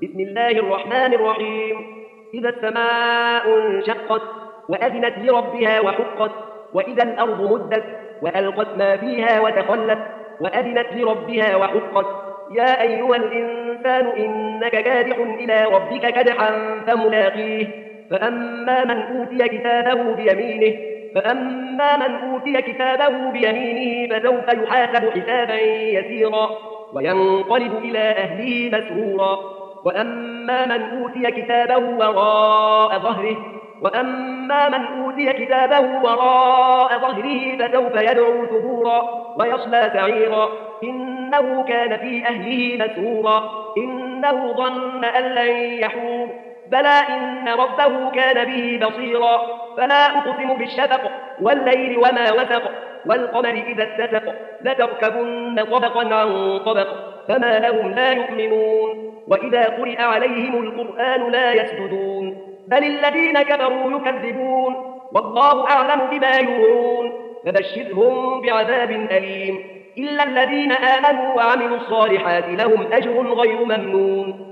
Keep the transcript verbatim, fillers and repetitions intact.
بسم الله الرحمن الرحيم. إذا السماء انشقت وأذنت لربها وحقت، وإذا الأرض مدت وألقت ما فيها وتخلت وأذنت لربها وحقت. يا أيها الإنسان إنك كادح إلى ربك كدحا فملاقيه. فأما من أوتي كتابه بيمينه فأما من أوتي كتابه بيمينه فسوف يحاسب حسابا يسيرا وينقلب إلى أهله مسرورا. وأما من أوتي كتابه وراء ظهره وأما من أوتي كتابه وراء ظهره فسوف يدعو ثبورا ويصلى سعيرا إنه كان في أهله مسرورا إنه ظن أن لن يحور بلى إن ربه كان به بصيرا. فلا أقسم بالشفق والليل وما وسق والقمر إذا اتسق لتركبن طبقا عن طبق فما لهم لا يؤمنون. وإذا قرئ عليهم القرآن لا يسجدون بل الذين كفروا يكذبون والله أعلم بما يوعون فبشرهم بعذاب أليم إلا الذين آمنوا وعملوا الصالحات لهم أجر غير ممنون.